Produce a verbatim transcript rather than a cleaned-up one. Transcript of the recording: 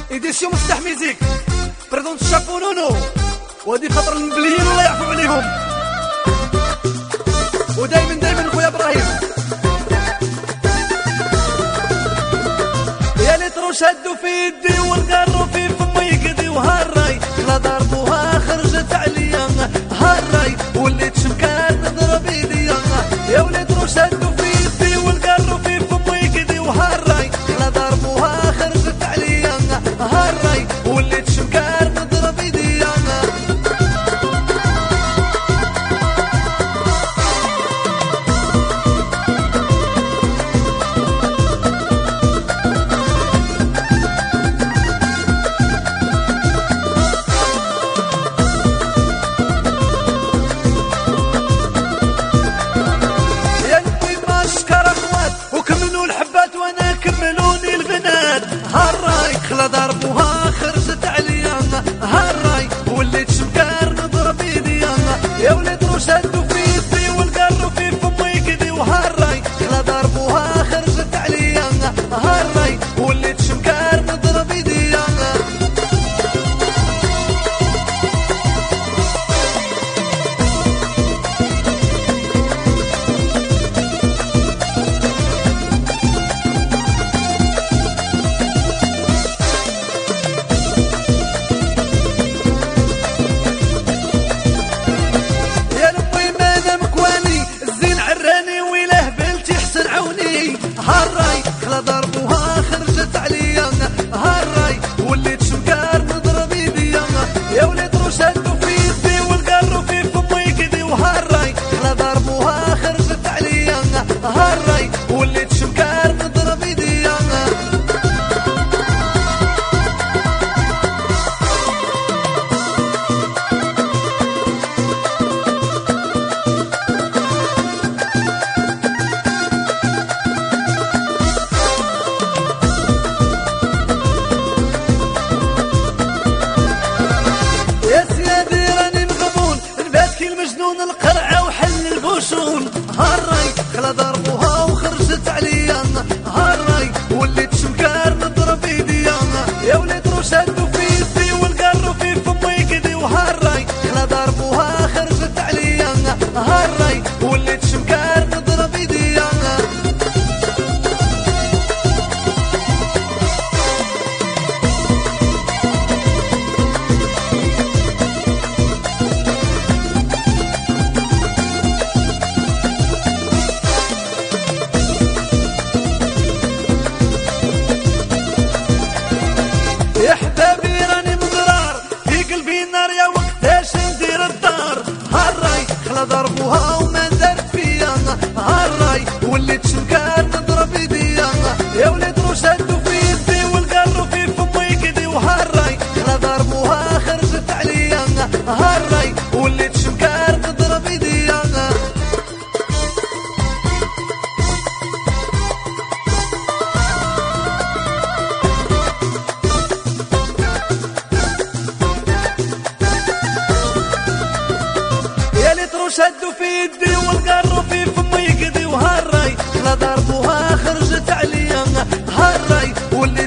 إديسيون مفتاح ميزيك بريزونت الشافو نونو، وهادي خاطر المبليين الله يعفو عليهم، ودايما دايما خويا ابراهيم. يا ليترو شادو في يدي والقارو في فمي يقضي وهالراي، لا ضربوها خرجت عليا هالراي، وليت شمكان نضرب ايديا. يا وليترو شادو في يدي والقارو في فمي يقضي وهالراي، لا ضربوها خرجت عليا هالراي، وليت شمكان نضرب ايديا. كملوني البنات هالراي، خلا ضربوها خرجت عليا هالراي، وليت شمكار نضرب ايديا. يا وليد شادو في يدي والقرو في فمي يقضي وهالراي، خلا ضربوها خرجت عليا هالراي، وليت شمكار نضرب ايديا. هالراي خلا ضربوها خرجت عليا هالراي، وليت شمكار نضرب ايديا. يا وليد شادو في يدي والقرو في فمي يقضي وهالراي، خلا ضربوها خرجت عليا هالراي، وليت شمكار نضرب ايديا. مجنون القرعة وحل البوشون هالراي، خلا ضربوها وخرجت عليا هالراي، وليت شمكار نضرب ايديا. يا وليد شادو في يدي والقرو في فمي يقضي وهالراي، خلا ضربوها خرجت عليا هالراي، وليت شمكار نضرب ايديا. يا حبابي راني مضرار في قلبي نار، يا وقتاش ندير الدار هالراي، خلا ضربوها وما دارت فيا هالراي، وليت شمكار نضرب ايديا. يا وليد شادو في يدي والقرو في فمي يقضي وهالراي، خلا ضربوها خرجت عليا هالراي، وليت شمكار نضرب ايديا. شادو في يدي والقرو في فمي يقضي وهالراي، خلا ضربوها خرجت عليا هالراي، واللي